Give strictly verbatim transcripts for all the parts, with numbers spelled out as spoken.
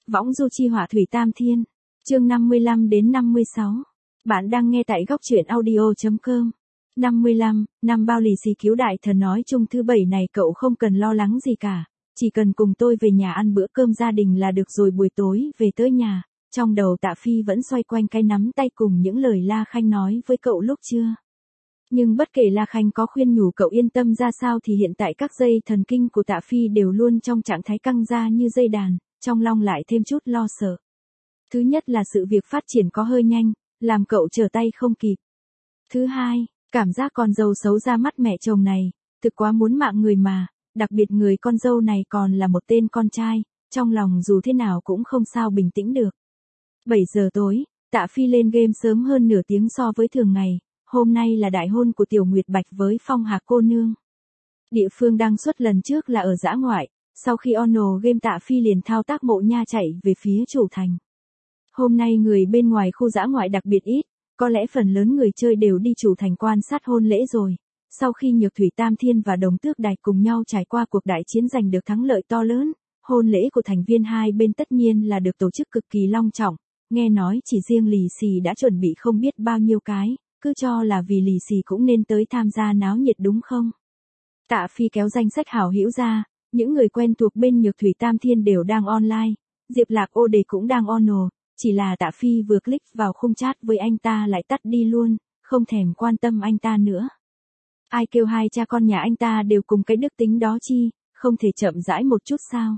Võng du chi hỏa thủy tam thiên. Chương năm mươi lăm đến năm mươi sáu. Bạn đang nghe tại góc truyện audio chấm com. năm mươi lăm, năm bao lì xì cứu đại thần nói chung thứ bảy này cậu không cần lo lắng gì cả, chỉ cần cùng tôi về nhà ăn bữa cơm gia đình là được rồi. Buổi tối về tới nhà, trong đầu Tạ Phi vẫn xoay quanh cái nắm tay cùng những lời La Khanh nói với cậu lúc trưa. Nhưng bất kể La Khanh có khuyên nhủ cậu yên tâm ra sao thì hiện tại các dây thần kinh của Tạ Phi đều luôn trong trạng thái căng ra như dây đàn, trong lòng lại thêm chút lo sợ. Thứ nhất là sự việc phát triển có hơi nhanh, làm cậu trở tay không kịp. Thứ hai, cảm giác con dâu xấu ra mắt mẹ chồng này, thực quá muốn mạng người mà, đặc biệt người con dâu này còn là một tên con trai, trong lòng dù thế nào cũng không sao bình tĩnh được. bảy giờ tối, Tạ Phi lên game sớm hơn nửa tiếng so với thường ngày, hôm nay là đại hôn của Tiểu Nguyệt Bạch với Phong Hạc cô nương. Địa phương đăng xuất lần trước là ở dã ngoại, sau khi ono game Tạ Phi liền thao tác Mộ Nha chạy về phía chủ thành. Hôm nay người bên ngoài khu dã ngoại đặc biệt ít, có lẽ phần lớn người chơi đều đi chủ thành quan sát hôn lễ rồi. Sau khi Nhược Thủy Tam Thiên và Đồng Tước Đài cùng nhau trải qua cuộc đại chiến giành được thắng lợi to lớn, hôn lễ của thành viên hai bên tất nhiên là được tổ chức cực kỳ long trọng, nghe nói chỉ riêng lì xì đã chuẩn bị không biết bao nhiêu cái, cứ cho là vì lì xì cũng nên tới tham gia náo nhiệt đúng không? Tạ Phi kéo danh sách hảo hữu ra, những người quen thuộc bên Nhược Thủy Tam Thiên đều đang online, Diệp Lạc Ô Đề cũng đang ono. Chỉ là Tạ Phi vừa click vào khung chat với anh ta lại tắt đi luôn, không thèm quan tâm anh ta nữa. Ai kêu hai cha con nhà anh ta đều cùng cái đức tính đó chi, không thể chậm rãi một chút sao?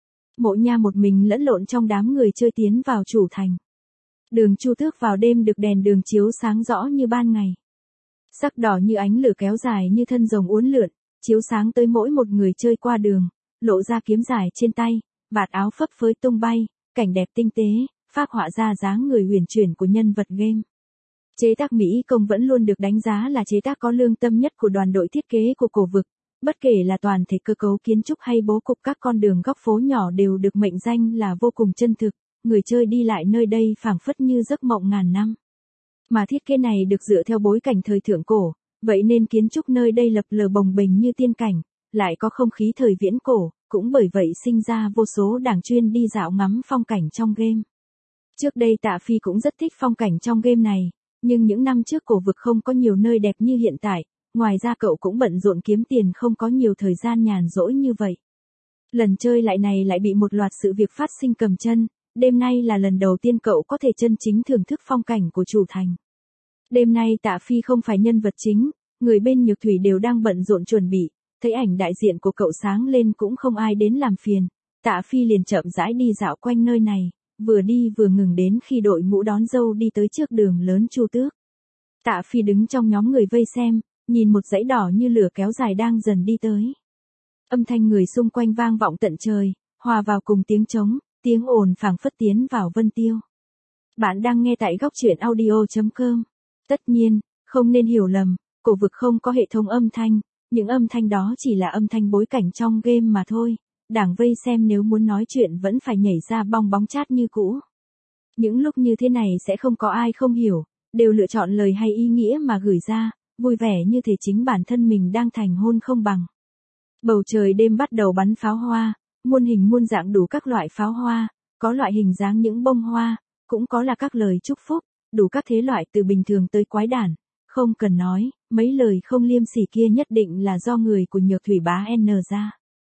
Mộ Nha một mình lẫn lộn trong đám người chơi tiến vào chủ thành. Đường Chu Tước vào đêm được đèn đường chiếu sáng rõ như ban ngày. Sắc đỏ như ánh lửa kéo dài như thân rồng uốn lượn, chiếu sáng tới mỗi một người chơi qua đường, lộ ra kiếm dài trên tay, vạt áo phấp phới tung bay, cảnh đẹp tinh tế, phác họa ra dáng người huyền chuyển của nhân vật game. Chế tác Mỹ Công vẫn luôn được đánh giá là chế tác có lương tâm nhất của đoàn đội thiết kế của Cổ Vực, bất kể là toàn thể cơ cấu kiến trúc hay bố cục các con đường góc phố nhỏ đều được mệnh danh là vô cùng chân thực, người chơi đi lại nơi đây phảng phất như giấc mộng ngàn năm. Mà thiết kế này được dựa theo bối cảnh thời thượng cổ, vậy nên kiến trúc nơi đây lập lờ bồng bềnh như tiên cảnh, lại có không khí thời viễn cổ, cũng bởi vậy sinh ra vô số đảng chuyên đi dạo ngắm phong cảnh trong game. Trước đây Tạ Phi cũng rất thích phong cảnh trong game này, nhưng những năm trước Cổ Vực không có nhiều nơi đẹp như hiện tại, ngoài ra cậu cũng bận rộn kiếm tiền không có nhiều thời gian nhàn rỗi như vậy. Lần chơi lại này lại bị một loạt sự việc phát sinh cầm chân, đêm nay là lần đầu tiên cậu có thể chân chính thưởng thức phong cảnh của chủ thành. Đêm nay Tạ Phi không phải nhân vật chính, người bên Nhược Thủy đều đang bận rộn chuẩn bị, thấy ảnh đại diện của cậu sáng lên cũng không ai đến làm phiền, Tạ Phi liền chậm rãi đi dạo quanh nơi này. Vừa đi vừa ngừng đến khi đội ngũ đón dâu đi tới trước đường lớn Chu Tước. Tạ Phi đứng trong nhóm người vây xem, nhìn một dãy đỏ như lửa kéo dài đang dần đi tới. Âm thanh người xung quanh vang vọng tận trời, hòa vào cùng tiếng trống, tiếng ồn phảng phất tiến vào vân tiêu. Bạn đang nghe tại góc truyện audio chấm com. Tất nhiên, không nên hiểu lầm, Cổ Vực không có hệ thống âm thanh, những âm thanh đó chỉ là âm thanh bối cảnh trong game mà thôi. Đảng vây xem nếu muốn nói chuyện vẫn phải nhảy ra bong bóng chat như cũ. Những lúc như thế này sẽ không có ai không hiểu, đều lựa chọn lời hay ý nghĩa mà gửi ra, vui vẻ như thể chính bản thân mình đang thành hôn không bằng. Bầu trời đêm bắt đầu bắn pháo hoa, muôn hình muôn dạng đủ các loại pháo hoa, có loại hình dáng những bông hoa, cũng có là các lời chúc phúc, đủ các thế loại từ bình thường tới quái đản. Không cần nói, mấy lời không liêm sỉ kia nhất định là do người của Nhược Thủy bá N ra.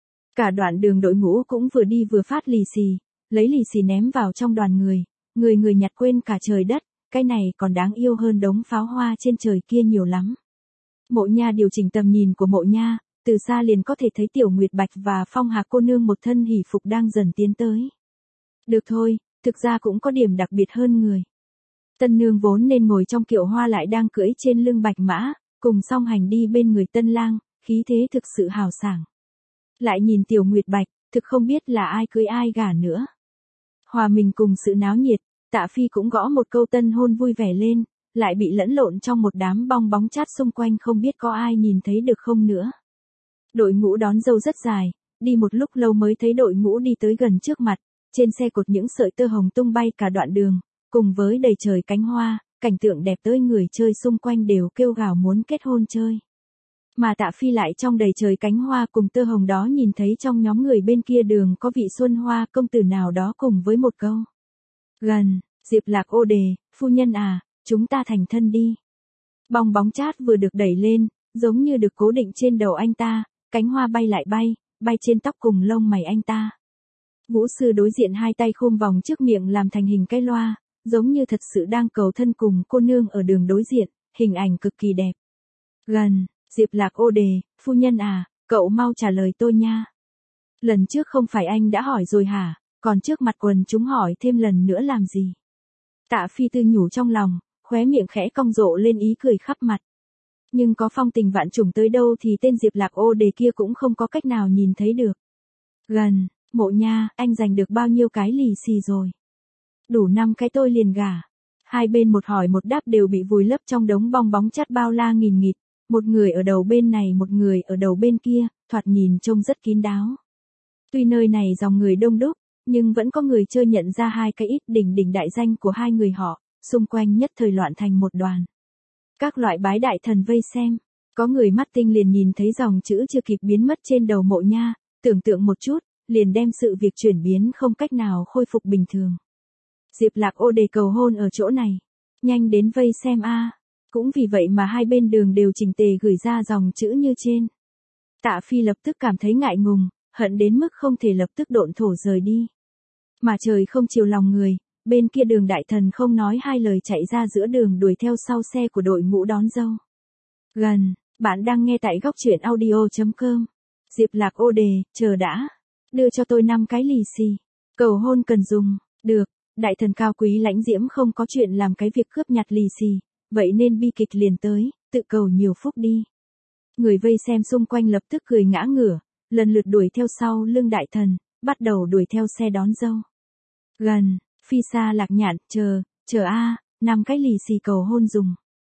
Cả đoạn đường đội ngũ cũng vừa đi vừa phát lì xì, lấy lì xì ném vào trong đoàn người, người người nhặt quên cả trời đất, cái này còn đáng yêu hơn đống pháo hoa trên trời kia nhiều lắm. Mộ Nha điều chỉnh tầm nhìn của Mộ Nha, từ xa liền có thể thấy Tiểu Nguyệt Bạch và Phong Hạc cô nương một thân hỷ phục đang dần tiến tới. Được thôi, thực ra cũng có điểm đặc biệt hơn người. Tân nương vốn nên ngồi trong kiệu hoa lại đang cưỡi trên lưng bạch mã, cùng song hành đi bên người tân lang, khí thế thực sự hào sảng. Lại nhìn Tiểu Nguyệt Bạch, thực không biết là ai cưới ai gả nữa. Hòa mình cùng sự náo nhiệt, Tạ Phi cũng gõ một câu tân hôn vui vẻ lên, lại bị lẫn lộn trong một đám bong bóng chat xung quanh không biết có ai nhìn thấy được không nữa. Đội ngũ đón dâu rất dài, đi một lúc lâu mới thấy đội ngũ đi tới gần trước mặt, trên xe cột những sợi tơ hồng tung bay cả đoạn đường, cùng với đầy trời cánh hoa, cảnh tượng đẹp tới người chơi xung quanh đều kêu gào muốn kết hôn chơi. Mà Tạ Phi lại trong đầy trời cánh hoa cùng tơ hồng đó nhìn thấy trong nhóm người bên kia đường có vị Xuân Hoa công tử nào đó cùng với một câu. Gần, Diệp Lạc ô đề, phu nhân à, chúng ta thành thân đi. Bong bóng chát vừa được đẩy lên, giống như được cố định trên đầu anh ta, cánh hoa bay lại bay, bay trên tóc cùng lông mày anh ta. Vũ sư đối diện hai tay khum vòng trước miệng làm thành hình cái loa, giống như thật sự đang cầu thân cùng cô nương ở đường đối diện, hình ảnh cực kỳ đẹp. Gần, Diệp Lạc ô đề, phu nhân à, cậu mau trả lời tôi nha. Lần trước không phải anh đã hỏi rồi hả, còn trước mặt quần chúng hỏi thêm lần nữa làm gì? Tạ Phi tư nhủ trong lòng, khóe miệng khẽ cong rộ lên ý cười khắp mặt. Nhưng có phong tình vạn trùng tới đâu thì tên Diệp Lạc ô đề kia cũng không có cách nào nhìn thấy được. Gần, Mộ nha, anh giành được bao nhiêu cái lì xì rồi? Đủ năm cái tôi liền gả. Hai bên một hỏi một đáp đều bị vùi lấp trong đống bong bóng chát bao la nghìn nghịt, một người ở đầu bên này một người ở đầu bên kia, thoạt nhìn trông rất kín đáo. Tuy nơi này dòng người đông đúc, nhưng vẫn có người chơi nhận ra hai cái ít đỉnh đỉnh đại danh của hai người họ, xung quanh nhất thời loạn thành một đoàn. Các loại bái đại thần vây xem, có người mắt tinh liền nhìn thấy dòng chữ chưa kịp biến mất trên đầu Mộ nha, tưởng tượng một chút, liền đem sự việc chuyển biến không cách nào khôi phục bình thường. Diệp Lạc ô đề cầu hôn ở chỗ này, nhanh đến vây xem a. Cũng vì vậy mà hai bên đường đều chỉnh tề gửi ra dòng chữ như trên. Tạ Phi lập tức cảm thấy ngại ngùng, hận đến mức không thể lập tức độn thổ rời đi. Mà trời không chiều lòng người, bên kia đường đại thần không nói hai lời chạy ra giữa đường đuổi theo sau xe của đội ngũ đón dâu. Gần, bạn đang nghe tại góc truyện audio chấm com. Diệp Lạc ô đề, chờ đã. Đưa cho tôi năm cái lì xì. Cầu hôn cần dùng, được. Đại thần cao quý lãnh diễm không có chuyện làm cái việc cướp nhặt lì xì, vậy nên bi kịch liền tới, tự cầu nhiều phúc đi. Người vây xem xung quanh lập tức cười ngã ngửa, lần lượt đuổi theo sau lưng đại thần, bắt đầu đuổi theo xe đón dâu. Gần, Phi Sa Lạc Nhạn, chờ, chờ a, năm cái lì xì cầu hôn dùng.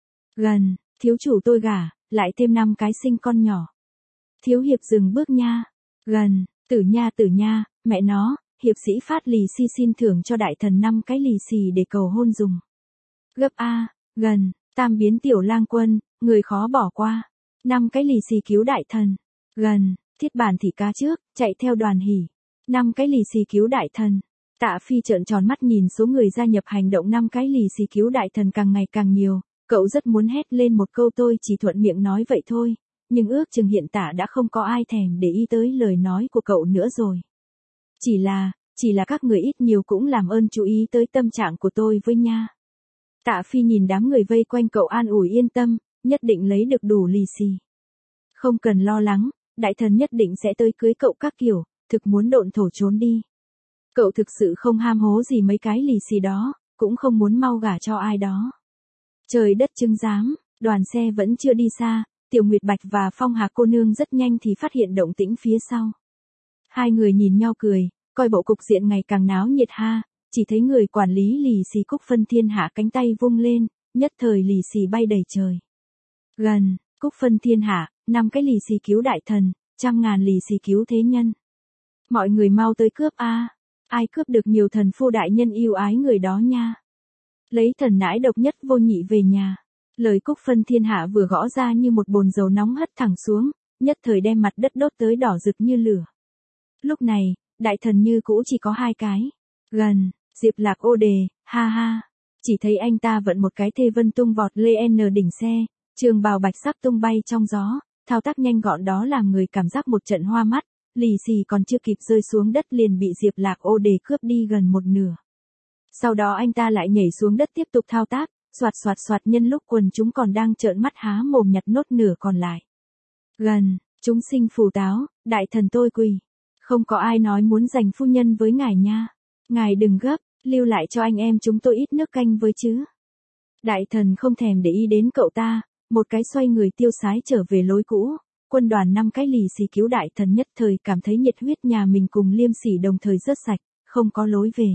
Gần, thiếu chủ tôi gả, lại thêm năm cái sinh con nhỏ. Thiếu hiệp dừng bước nha. Gần, Tử nha Tử nha, mẹ nó, hiệp sĩ phát lì xì xin thưởng cho đại thần năm cái lì xì để cầu hôn dùng. Gấp a, gần, Tam biến tiểu lang quân, người khó bỏ qua. Năm cái lì xì cứu đại thần. Gần, Thiết bản thị cá trước, chạy theo đoàn hỉ. Năm cái lì xì cứu đại thần. Tạ Phi trợn tròn mắt nhìn số người gia nhập hành động năm cái lì xì cứu đại thần càng ngày càng nhiều, cậu rất muốn hét lên một câu tôi chỉ thuận miệng nói vậy thôi, nhưng ước chừng hiện tại đã không có ai thèm để ý tới lời nói của cậu nữa rồi. Chỉ là, chỉ là các người ít nhiều cũng làm ơn chú ý tới tâm trạng của tôi với nha. Tạ Phi nhìn đám người vây quanh cậu an ủi yên tâm, nhất định lấy được đủ lì xì. Không cần lo lắng, đại thần nhất định sẽ tới cưới cậu các kiểu, thực muốn độn thổ trốn đi. Cậu thực sự không ham hố gì mấy cái lì xì đó, cũng không muốn mau gả cho ai đó. Trời đất chứng giám, đoàn xe vẫn chưa đi xa, Tiểu Nguyệt Bạch và Phong Hà cô nương rất nhanh thì phát hiện động tĩnh phía sau. Hai người nhìn nhau cười, coi bộ cục diện ngày càng náo nhiệt ha, chỉ thấy người quản lý lì xì Cúc Phân Thiên Hạ cánh tay vung lên, nhất thời lì xì bay đầy trời. Gần, Cúc Phân Thiên Hạ, năm cái lì xì cứu đại thần, trăm ngàn lì xì cứu thế nhân. Mọi người mau tới cướp a, ai cướp được nhiều thần phu đại nhân yêu ái người đó nha. Lấy thần nãi độc nhất vô nhị về nhà. Lời Cúc Phân Thiên Hạ vừa gõ ra như một bồn dầu nóng hất thẳng xuống, nhất thời đem mặt đất đốt tới đỏ rực như lửa. Lúc này, đại thần như cũ chỉ có hai cái. Gần, Diệp Lạc ô đề, ha ha. Chỉ thấy anh ta vận một cái thê vân tung vọt lên đỉnh xe, trường bào bạch sắc tung bay trong gió, thao tác nhanh gọn đó làm người cảm giác một trận hoa mắt, lì xì còn chưa kịp rơi xuống đất liền bị Diệp Lạc ô đề cướp đi gần một nửa. Sau đó anh ta lại nhảy xuống đất tiếp tục thao tác, soạt soạt soạt nhân lúc quần chúng còn đang trợn mắt há mồm nhặt nốt nửa còn lại. Gần, chúng sinh phù táo, đại thần tôi quỳ. Không có ai nói muốn giành phu nhân với ngài nha. Ngài đừng gấp, lưu lại cho anh em chúng tôi ít nước canh với chứ. Đại thần không thèm để ý đến cậu ta, một cái xoay người tiêu sái trở về lối cũ. Quân đoàn năm cái lì xì cứu đại thần nhất thời cảm thấy nhiệt huyết nhà mình cùng Liêm Sỉ đồng thời rớt sạch, không có lối về.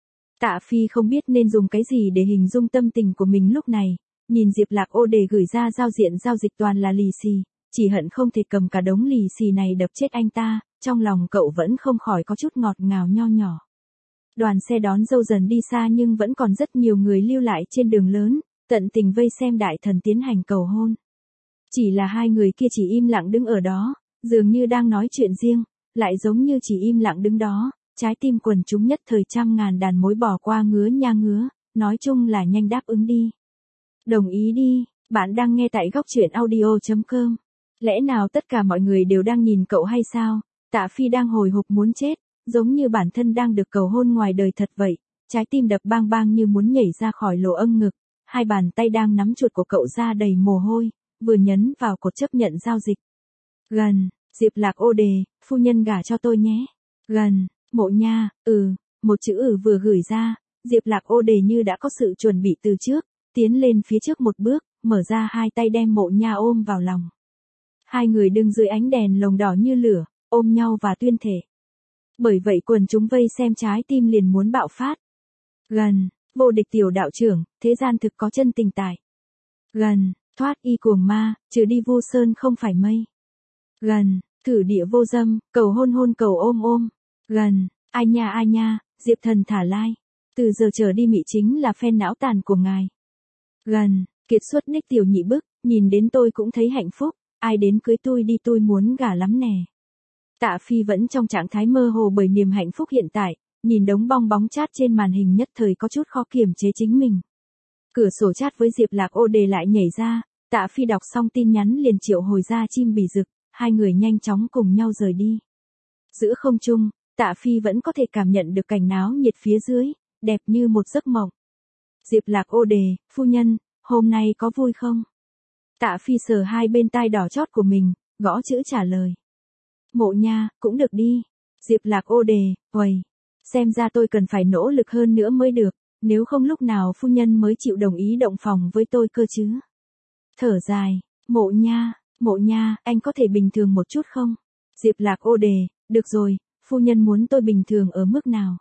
Tạ Phi không biết nên dùng cái gì để hình dung tâm tình của mình lúc này, nhìn Diệp Lạc ô đề gửi ra giao diện giao dịch toàn là lì xì, chỉ hận không thể cầm cả đống lì xì này đập chết anh ta, trong lòng cậu vẫn không khỏi có chút ngọt ngào nho nhỏ. Đoàn xe đón dâu dần đi xa nhưng vẫn còn rất nhiều người lưu lại trên đường lớn, tận tình vây xem đại thần tiến hành cầu hôn. Chỉ là hai người kia chỉ im lặng đứng ở đó, dường như đang nói chuyện riêng, lại giống như chỉ im lặng đứng đó, trái tim quần chúng nhất thời trăm ngàn đàn mối bỏ qua ngứa nha ngứa, nói chung là nhanh đáp ứng đi. Đồng ý đi, bạn đang nghe tại góc truyện audio.com. Lẽ nào tất cả mọi người đều đang nhìn cậu hay sao? Tạ Phi đang hồi hộp muốn chết, giống như bản thân đang được cầu hôn ngoài đời thật vậy, trái tim đập bang bang như muốn nhảy ra khỏi lỗ âm ngực, hai bàn tay đang nắm chuột của cậu ra đầy mồ hôi, vừa nhấn vào cột chấp nhận giao dịch. Gần, Diệp Lạc ô đề, phu nhân gả cho tôi nhé. Gần, Mộ Nha, ừ, một chữ ừ vừa gửi ra, Diệp Lạc ô đề như đã có sự chuẩn bị từ trước, tiến lên phía trước một bước, mở ra hai tay đem Mộ Nha ôm vào lòng. Hai người đứng dưới ánh đèn lồng đỏ như lửa, ôm nhau và tuyên thể. Bởi vậy quần chúng vây xem trái tim liền muốn bạo phát. Gần, vô địch tiểu đạo trưởng, thế gian thực có chân tình tài. Gần, thoát y cuồng ma, trừ đi vu sơn không phải mây. Gần, thử địa vô dâm, cầu hôn hôn cầu ôm ôm. Gần, ai nha ai nha, Diệp thần thả lai. Từ giờ trở đi mị chính là phen não tàn của ngài. Gần, kiệt xuất ních tiểu nhị bức, nhìn đến tôi cũng thấy hạnh phúc, ai đến cưới tôi đi tôi muốn gả lắm nè. Tạ Phi vẫn trong trạng thái mơ hồ bởi niềm hạnh phúc hiện tại, nhìn đống bong bóng chat trên màn hình nhất thời có chút khó kiềm chế chính mình. Cửa sổ chat với Diệp Lạc ô đề lại nhảy ra, Tạ Phi đọc xong tin nhắn liền triệu hồi ra chim bỉ rực, hai người nhanh chóng cùng nhau rời đi. Giữa không trung, Tạ Phi vẫn có thể cảm nhận được cảnh náo nhiệt phía dưới, đẹp như một giấc mộng. Diệp Lạc ô đề, phu nhân, hôm nay có vui không? Tạ Phi sờ hai bên tai đỏ chót của mình, gõ chữ trả lời. Mộ Nha, cũng được đi. Diệp Lạc ô đề, uầy, xem ra tôi cần phải nỗ lực hơn nữa mới được, nếu không lúc nào phu nhân mới chịu đồng ý động phòng với tôi cơ chứ. Thở dài, Mộ Nha, Mộ Nha, anh có thể bình thường một chút không? Diệp Lạc ô đề, được rồi, phu nhân muốn tôi bình thường ở mức nào?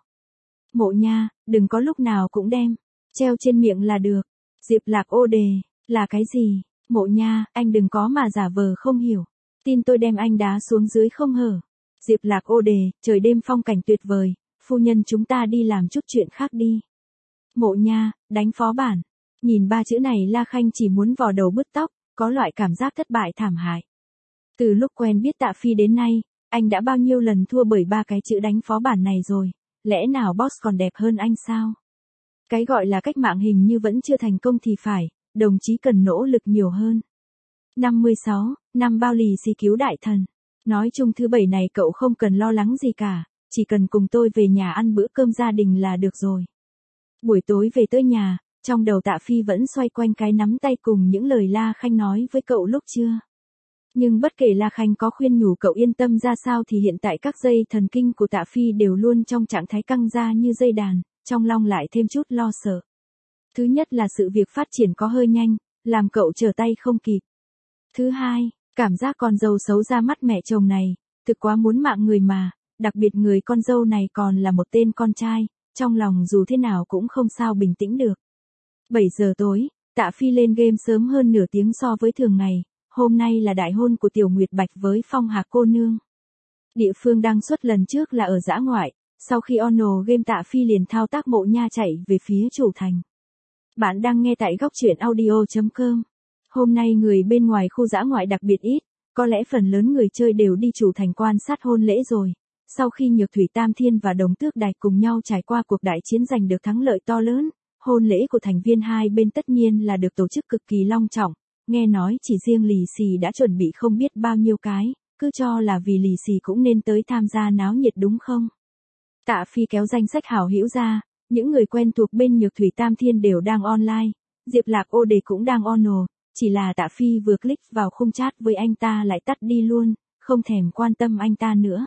Mộ Nha, đừng có lúc nào cũng đem, treo trên miệng là được. Diệp Lạc ô đề, là cái gì? Mộ Nha, anh đừng có mà giả vờ không hiểu. Tin tôi đem anh đá xuống dưới không hở. Diệp Lạc ô đề, trời đêm phong cảnh tuyệt vời, phu nhân chúng ta đi làm chút chuyện khác đi. Mộ Nha, đánh phó bản. Nhìn ba chữ này La Khanh chỉ muốn vò đầu bứt tóc, có loại cảm giác thất bại thảm hại. Từ lúc quen biết Tạ Phi đến nay, anh đã bao nhiêu lần thua bởi ba cái chữ đánh phó bản này rồi, lẽ nào boss còn đẹp hơn anh sao? Cái gọi là cách mạng hình như vẫn chưa thành công thì phải, đồng chí cần nỗ lực nhiều hơn. năm mươi sáu, năm bao lì xì cứu đại thần. Nói chung thứ bảy này cậu không cần lo lắng gì cả, chỉ cần cùng tôi về nhà ăn bữa cơm gia đình là được rồi. Buổi tối về tới nhà, trong đầu Tạ Phi vẫn xoay quanh cái nắm tay cùng những lời La Khanh nói với cậu lúc trưa. Nhưng bất kể La Khanh có khuyên nhủ cậu yên tâm ra sao thì hiện tại các dây thần kinh của Tạ Phi đều luôn trong trạng thái căng ra như dây đàn, trong lòng lại thêm chút lo sợ. Thứ nhất là sự việc phát triển có hơi nhanh, làm cậu trở tay không kịp. Thứ hai, cảm giác con dâu xấu ra mắt mẹ chồng này, thực quá muốn mạng người mà, đặc biệt người con dâu này còn là một tên con trai, trong lòng dù thế nào cũng không sao bình tĩnh được. bảy giờ tối, Tạ Phi lên game sớm hơn nửa tiếng so với thường ngày, hôm nay là đại hôn của Tiểu Nguyệt Bạch với Phong Hạc cô nương. Địa phương đăng xuất lần trước là ở dã ngoại, sau khi ono game Tạ Phi liền thao tác Mộ Nha chạy về phía chủ thành. Bạn đang nghe tại góc truyện audio.com. Hôm nay người bên ngoài khu dã ngoại đặc biệt ít, có lẽ phần lớn người chơi đều đi chủ thành quan sát hôn lễ rồi. Sau khi Nhược Thủy Tam Thiên và Đồng Tước Đài cùng nhau trải qua cuộc đại chiến giành được thắng lợi to lớn, hôn lễ của thành viên hai bên tất nhiên là được tổ chức cực kỳ long trọng, nghe nói chỉ riêng lì xì đã chuẩn bị không biết bao nhiêu cái, cứ cho là vì lì xì cũng nên tới tham gia náo nhiệt đúng không? Tạ Phi kéo danh sách hảo hữu ra, những người quen thuộc bên Nhược Thủy Tam Thiên đều đang online, Diệp Lạc ô đề cũng đang ono, chỉ là Tạ Phi vừa click vào khung chat với anh ta lại tắt đi luôn, không thèm quan tâm anh ta nữa.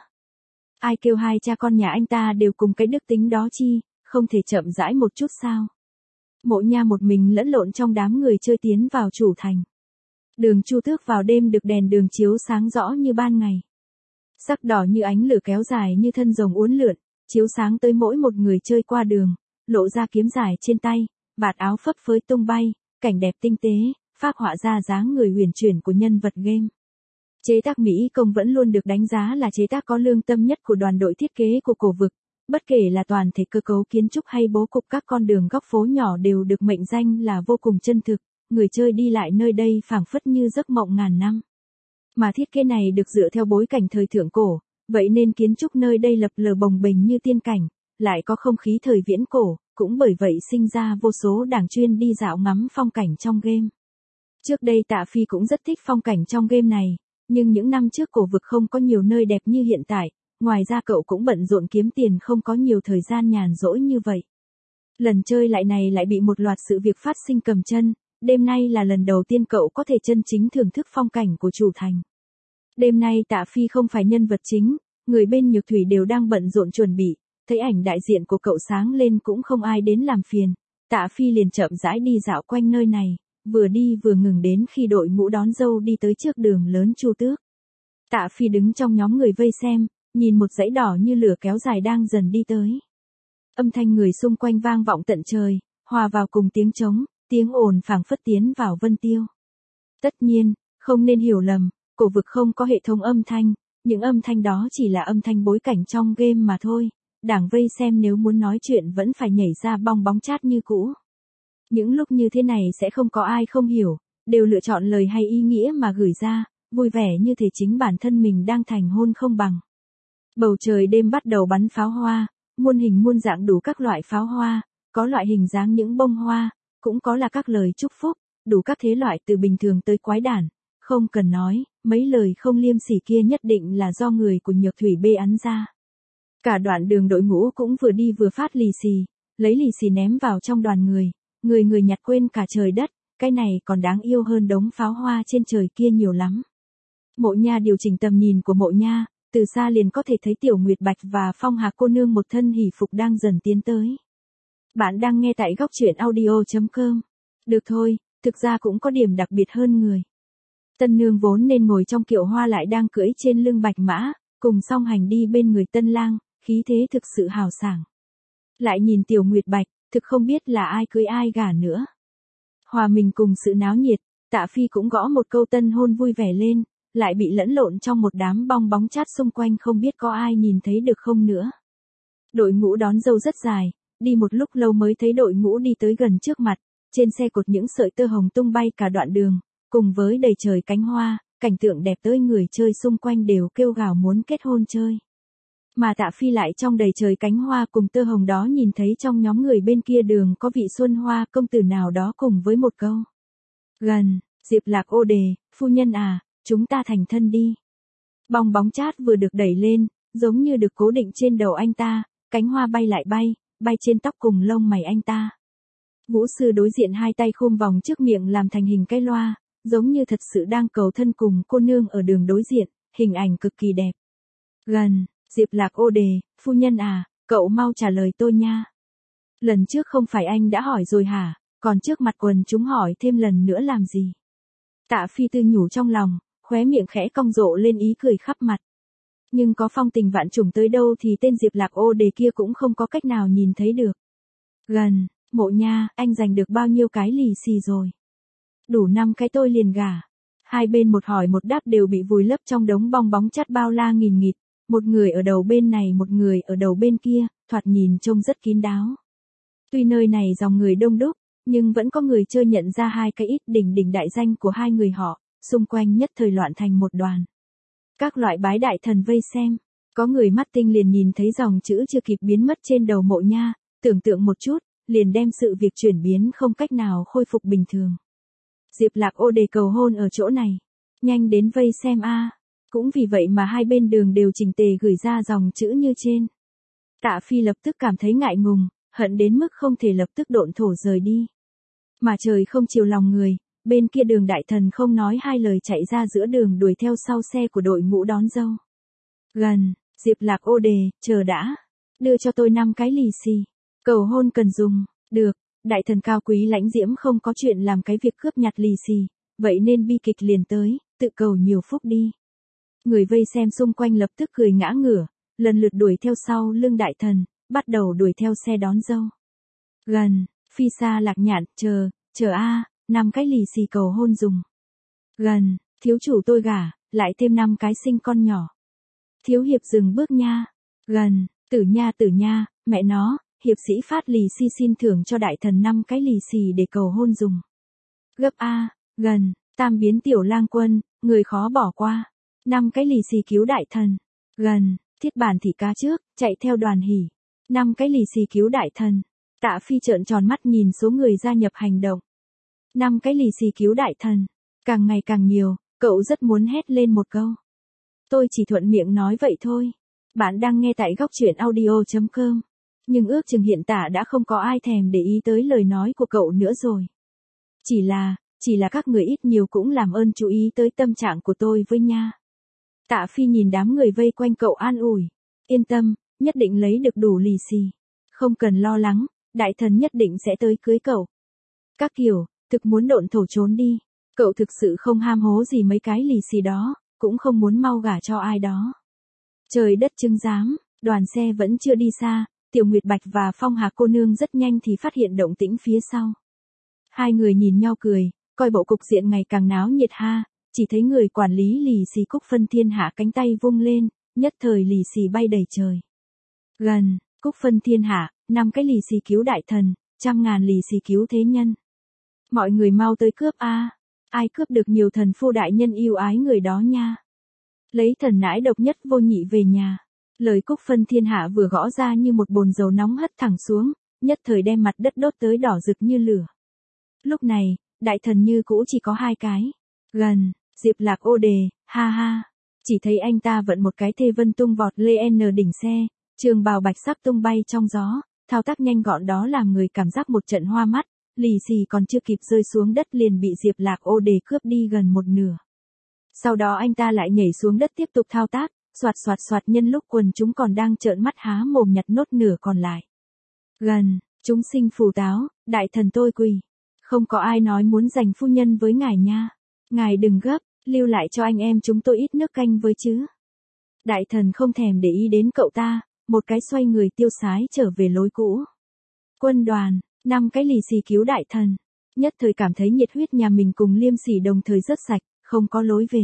Ai kêu hai cha con nhà anh ta đều cùng cái đức tính đó chi, không thể chậm rãi một chút sao? Mộ Nha một mình lẫn lộn trong đám người chơi tiến vào chủ thành. Đường Chu Tước vào đêm được đèn đường chiếu sáng rõ như ban ngày. Sắc đỏ như ánh lửa kéo dài như thân rồng uốn lượn, chiếu sáng tới mỗi một người chơi qua đường, lộ ra kiếm dài trên tay, vạt áo phấp phới tung bay, cảnh đẹp tinh tế, phác họa ra dáng người huyền chuyển của nhân vật game. Chế tác Mỹ Công vẫn luôn được đánh giá là chế tác có lương tâm nhất của đoàn đội thiết kế của cổ vực, bất kể là toàn thể cơ cấu kiến trúc hay bố cục các con đường góc phố nhỏ đều được mệnh danh là vô cùng chân thực, người chơi đi lại nơi đây phảng phất như giấc mộng ngàn năm. Mà thiết kế này được dựa theo bối cảnh thời thượng cổ, vậy nên kiến trúc nơi đây lập lờ bồng bềnh như tiên cảnh, lại có không khí thời viễn cổ, cũng bởi vậy sinh ra vô số đảng chuyên đi dạo ngắm phong cảnh trong game. Trước đây Tạ Phi cũng rất thích phong cảnh trong game này, nhưng những năm trước cổ vực không có nhiều nơi đẹp như hiện tại, ngoài ra cậu cũng bận rộn kiếm tiền không có nhiều thời gian nhàn rỗi như vậy. Lần chơi lại này lại bị một loạt sự việc phát sinh cầm chân, đêm nay là lần đầu tiên cậu có thể chân chính thưởng thức phong cảnh của chủ thành. Đêm nay Tạ Phi không phải nhân vật chính, người bên Nhược Thủy đều đang bận rộn chuẩn bị, thấy ảnh đại diện của cậu sáng lên cũng không ai đến làm phiền, Tạ Phi liền chậm rãi đi dạo quanh nơi này, vừa đi vừa ngừng đến khi đội ngũ đón dâu đi tới trước đường lớn Chu Tước. Tạ Phi đứng trong nhóm người vây xem, nhìn một dãy đỏ như lửa kéo dài đang dần đi tới. Âm thanh người xung quanh vang vọng tận trời, hòa vào cùng tiếng trống, tiếng ồn phảng phất tiến vào vân tiêu. Tất nhiên, không nên hiểu lầm, cổ vực không có hệ thống âm thanh, những âm thanh đó chỉ là âm thanh bối cảnh trong game mà thôi. Đảng vây xem nếu muốn nói chuyện vẫn phải nhảy ra bong bóng chat như cũ. Những lúc như thế này sẽ không có ai không hiểu, đều lựa chọn lời hay ý nghĩa mà gửi ra, vui vẻ như thể chính bản thân mình đang thành hôn không bằng. Bầu trời đêm bắt đầu bắn pháo hoa, muôn hình muôn dạng đủ các loại pháo hoa, có loại hình dáng những bông hoa, cũng có là các lời chúc phúc, đủ các thế loại từ bình thường tới quái đản. Không cần nói, mấy lời không liêm sỉ kia nhất định là do người của Nhược Thủy bê ắn ra. Cả đoạn đường đội ngũ cũng vừa đi vừa phát lì xì, lấy lì xì ném vào trong đoàn người, người người nhặt quên cả trời đất, cái này còn đáng yêu hơn đống pháo hoa trên trời kia nhiều lắm. Mộ Nha điều chỉnh tầm nhìn của Mộ Nha, từ xa liền có thể thấy Tiểu Nguyệt Bạch và Phong Hà cô nương một thân hỷ phục đang dần tiến tới. Bạn đang nghe tại góc truyện audio chấm com. Được thôi, thực ra cũng có điểm đặc biệt hơn người. Tân nương vốn nên ngồi trong kiệu hoa lại đang cưỡi trên lưng bạch mã, cùng song hành đi bên người tân lang, khí thế thực sự hào sảng. Lại nhìn Tiểu Nguyệt Bạch, thực không biết là ai cưới ai gả nữa. Hòa mình cùng sự náo nhiệt, Tạ Phi cũng gõ một câu tân hôn vui vẻ lên, lại bị lẫn lộn trong một đám bong bóng chat xung quanh không biết có ai nhìn thấy được không nữa. Đội ngũ đón dâu rất dài, đi một lúc lâu mới thấy đội ngũ đi tới gần trước mặt, trên xe cột những sợi tơ hồng tung bay cả đoạn đường, cùng với đầy trời cánh hoa, cảnh tượng đẹp tới người chơi xung quanh đều kêu gào muốn kết hôn chơi. Mà Tạ Phi lại trong đầy trời cánh hoa cùng tơ hồng đó nhìn thấy trong nhóm người bên kia đường có vị Xuân Hoa công tử nào đó cùng với một câu. Gần, Diệp Lạc ô đề, phu nhân à, chúng ta thành thân đi. Bong bóng chat vừa được đẩy lên, giống như được cố định trên đầu anh ta, cánh hoa bay lại bay, bay trên tóc cùng lông mày anh ta. Vũ sư đối diện hai tay khum vòng trước miệng làm thành hình cái loa, giống như thật sự đang cầu thân cùng cô nương ở đường đối diện, hình ảnh cực kỳ đẹp. Gần, Diệp Lạc ô đề, phu nhân à, cậu mau trả lời tôi nha. Lần trước không phải anh đã hỏi rồi hả, còn trước mặt quần chúng hỏi thêm lần nữa làm gì? Tạ Phi tư nhủ trong lòng, khóe miệng khẽ cong rộ lên ý cười khắp mặt. Nhưng có phong tình vạn trùng tới đâu thì tên Diệp Lạc ô đề kia cũng không có cách nào nhìn thấy được. Gần, Mộ Nha, anh giành được bao nhiêu cái lì xì rồi? Đủ năm cái tôi liền gả. Hai bên một hỏi một đáp đều bị vùi lấp trong đống bong bóng chat bao la nghìn nghịt, một người ở đầu bên này một người ở đầu bên kia, thoạt nhìn trông rất kín đáo. Tuy nơi này dòng người đông đúc, nhưng vẫn có người chơi nhận ra hai cái ít đỉnh đỉnh đại danh của hai người họ, xung quanh nhất thời loạn thành một đoàn. Các loại bái đại thần vây xem, có người mắt tinh liền nhìn thấy dòng chữ chưa kịp biến mất trên đầu Mộ Nha, tưởng tượng một chút, liền đem sự việc chuyển biến không cách nào khôi phục bình thường. Diệp Lạc ô đề cầu hôn ở chỗ này, nhanh đến vây xem a. Cũng vì vậy mà hai bên đường đều chỉnh tề gửi ra dòng chữ như trên. Tạ Phi lập tức cảm thấy ngại ngùng, hận đến mức không thể lập tức độn thổ rời đi. Mà trời không chiều lòng người, bên kia đường đại thần không nói hai lời chạy ra giữa đường đuổi theo sau xe của đội ngũ đón dâu. Gần, Diệp Lạc ô đề, chờ đã, đưa cho tôi năm cái lì xì, cầu hôn cần dùng, được, đại thần cao quý lãnh diễm không có chuyện làm cái việc cướp nhặt lì xì, vậy nên bi kịch liền tới, tự cầu nhiều phúc đi. Người vây xem xung quanh lập tức cười ngã ngửa, lần lượt đuổi theo sau lưng đại thần, bắt đầu đuổi theo xe đón dâu. Gần, Phi Sa Lạc Nhạn, chờ, chờ a, năm cái lì xì cầu hôn dùng. Gần, thiếu chủ tôi gả, lại thêm năm cái sinh con nhỏ. Thiếu hiệp dừng bước nha. Gần, Tử Nha Tử Nha, mẹ nó, hiệp sĩ phát lì xì xin thưởng cho đại thần năm cái lì xì để cầu hôn dùng. Gấp A, gần, tam biến tiểu lang quân, người khó bỏ qua. Năm cái lì xì cứu đại thần. Gần, thiết bản thị cá trước, chạy theo đoàn hỉ. Năm cái lì xì cứu đại thần. Tạ Phi trợn tròn mắt nhìn số người gia nhập hành động. Năm cái lì xì cứu đại thần. Càng ngày càng nhiều, cậu rất muốn hét lên một câu. Tôi chỉ thuận miệng nói vậy thôi. Bạn đang nghe tại góc truyện audio chấm com. Nhưng ước chừng hiện tại đã không có ai thèm để ý tới lời nói của cậu nữa rồi. Chỉ là, chỉ là các người ít nhiều cũng làm ơn chú ý tới tâm trạng của tôi với nha. Tạ Phi nhìn đám người vây quanh cậu an ủi. Yên tâm, nhất định lấy được đủ lì xì. Không cần lo lắng, đại thần nhất định sẽ tới cưới cậu. Các kiểu, thực muốn độn thổ trốn đi. Cậu thực sự không ham hố gì mấy cái lì xì đó, cũng không muốn mau gả cho ai đó. Trời đất chứng giám, đoàn xe vẫn chưa đi xa, Tiểu Nguyệt Bạch và Phong Hà cô nương rất nhanh thì phát hiện động tĩnh phía sau. Hai người nhìn nhau cười, coi bộ cục diện ngày càng náo nhiệt ha, chỉ thấy người quản lý lì xì Cúc Phân Thiên Hạ cánh tay vung lên, nhất thời lì xì bay đầy trời. Gần, Cúc Phân Thiên Hạ, năm cái lì xì cứu đại thần, trăm ngàn lì xì cứu thế nhân. Mọi người mau tới cướp a, ai cướp được nhiều thần phu đại nhân yêu ái người đó nha. Lấy thần nãi độc nhất vô nhị về nhà. Lời Cúc Phân Thiên Hạ vừa gõ ra như một bồn dầu nóng hất thẳng xuống, nhất thời đem mặt đất đốt tới đỏ rực như lửa. Lúc này, đại thần như cũ chỉ có hai cái. Gần, Diệp Lạc ô đề, ha ha. Chỉ thấy anh ta vận một cái thê vân tung vọt lên đỉnh xe, trường bào bạch sắc tung bay trong gió, thao tác nhanh gọn đó làm người cảm giác một trận hoa mắt, lì xì còn chưa kịp rơi xuống đất liền bị Diệp Lạc ô đề cướp đi gần một nửa. Sau đó anh ta lại nhảy xuống đất tiếp tục thao tác, soạt soạt soạt nhân lúc quần chúng còn đang trợn mắt há mồm nhặt nốt nửa còn lại. Gần, chúng sinh phù táo, đại thần tôi quỳ. Không có ai nói muốn giành phu nhân với ngài nha. Ngài đừng gấp, lưu lại cho anh em chúng tôi ít nước canh với chứ. Đại thần không thèm để ý đến cậu ta, một cái xoay người tiêu sái trở về lối cũ. Quân đoàn, năm cái lì xì cứu đại thần. Nhất thời cảm thấy nhiệt huyết nhà mình cùng Liêm Sỉ đồng thời rớt sạch, không có lối về.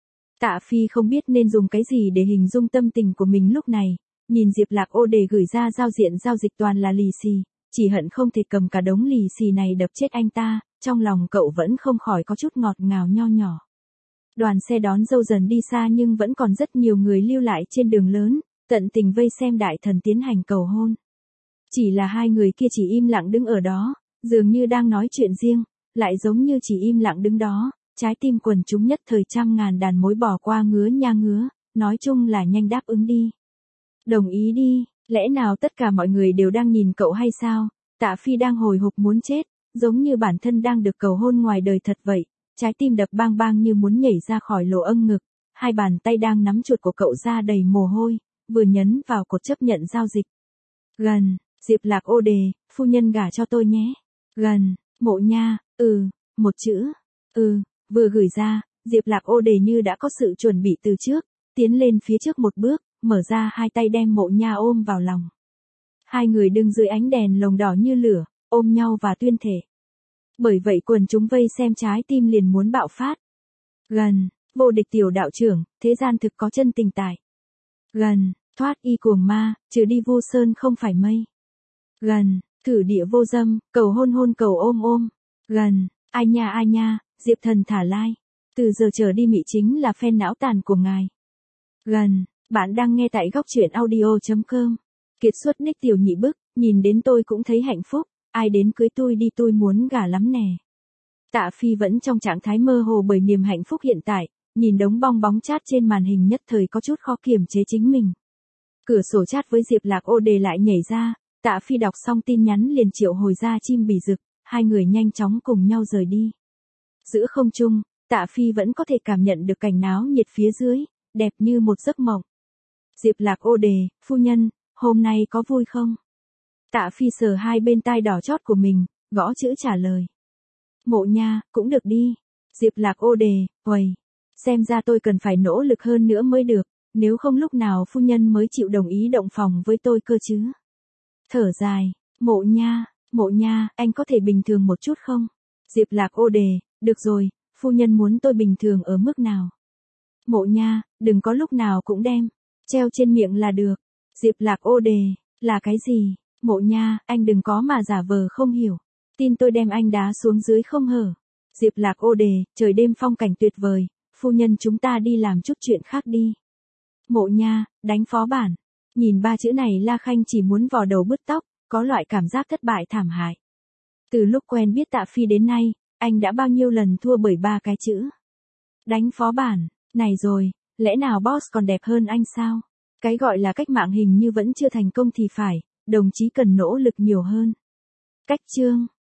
Tạ Phi không biết nên dùng cái gì để hình dung tâm tình của mình lúc này, nhìn Diệp Lạc ô đề gửi ra giao diện giao dịch toàn là lì xì, chỉ hận không thể cầm cả đống lì xì này đập chết anh ta, trong lòng cậu vẫn không khỏi có chút ngọt ngào nho nhỏ. Đoàn xe đón dâu dần đi xa nhưng vẫn còn rất nhiều người lưu lại trên đường lớn, tận tình vây xem đại thần tiến hành cầu hôn. Chỉ là hai người kia chỉ im lặng đứng ở đó, dường như đang nói chuyện riêng, lại giống như chỉ im lặng đứng đó. Trái tim quần chúng nhất thời trăm ngàn đàn mối bỏ qua ngứa nha ngứa, nói chung là nhanh đáp ứng đi. Đồng ý đi, lẽ nào tất cả mọi người đều đang nhìn cậu hay sao? Tạ Phi đang hồi hộp muốn chết, giống như bản thân đang được cầu hôn ngoài đời thật vậy, trái tim đập bang bang như muốn nhảy ra khỏi lỗ âng ngực, hai bàn tay đang nắm chuột của cậu ra đầy mồ hôi, vừa nhấn vào cột chấp nhận giao dịch. Gần, Diệp Lạc ô đề, phu nhân gả cho tôi nhé. Gần, Mộ Nha, ừ, một chữ, ừ. Vừa gửi ra, Diệp Lạc ô đề như đã có sự chuẩn bị từ trước, tiến lên phía trước một bước, mở ra hai tay đem Mộ Nha ôm vào lòng. Hai người đứng dưới ánh đèn lồng đỏ như lửa, ôm nhau và tuyên thể. Bởi vậy quần chúng vây xem trái tim liền muốn bạo phát. Gần, vô địch tiểu đạo trưởng, thế gian thực có chân tình tại. Gần, thoát y cuồng ma, trừ đi vô sơn không phải mây. Gần, thử địa vô dâm, cầu hôn hôn cầu ôm ôm. Gần, ai nha ai nha. Diệp thần thả lai. Từ giờ trở đi mị chính là fan não tàn của ngài. Gần, bạn đang nghe tại góc truyện audio chấm com. Kiệt xuất đích tiểu nhị bức, nhìn đến tôi cũng thấy hạnh phúc, ai đến cưới tôi đi tôi muốn gả lắm nè. Tạ Phi vẫn trong trạng thái mơ hồ bởi niềm hạnh phúc hiện tại, nhìn đống bong bóng chat trên màn hình nhất thời có chút khó kiềm chế chính mình. Cửa sổ chat với Diệp Lạc ô đề lại nhảy ra, Tạ Phi đọc xong tin nhắn liền triệu hồi ra chim bỉ rực, hai người nhanh chóng cùng nhau rời đi. Giữa không trung, Tạ Phi vẫn có thể cảm nhận được cảnh náo nhiệt phía dưới, đẹp như một giấc mộng. Diệp Lạc ô đề, phu nhân, hôm nay có vui không? Tạ Phi sờ hai bên tai đỏ chót của mình, gõ chữ trả lời. Mộ Nha, cũng được đi. Diệp Lạc ô đề, uầy, xem ra tôi cần phải nỗ lực hơn nữa mới được, nếu không lúc nào phu nhân mới chịu đồng ý động phòng với tôi cơ chứ. Thở dài, Mộ Nha, Mộ Nha, anh có thể bình thường một chút không? Diệp Lạc ô đề, được rồi, phu nhân muốn tôi bình thường ở mức nào? Mộ Nha, đừng có lúc nào cũng đem treo trên miệng là được. Diệp Lạc ô đề, là cái gì? Mộ Nha, anh đừng có mà giả vờ không hiểu. Tin tôi đem anh đá xuống dưới không hở. Diệp Lạc ô đề, trời đêm phong cảnh tuyệt vời, phu nhân chúng ta đi làm chút chuyện khác đi. Mộ Nha, đánh phó bản. Nhìn ba chữ này La Khanh chỉ muốn vò đầu bứt tóc, có loại cảm giác thất bại thảm hại. Từ lúc quen biết Tạ Phi đến nay, anh đã bao nhiêu lần thua bởi ba cái chữ. Đánh phó bản, này rồi, lẽ nào boss còn đẹp hơn anh sao? Cái gọi là cách mạng hình như vẫn chưa thành công thì phải, đồng chí cần nỗ lực nhiều hơn. Cách chương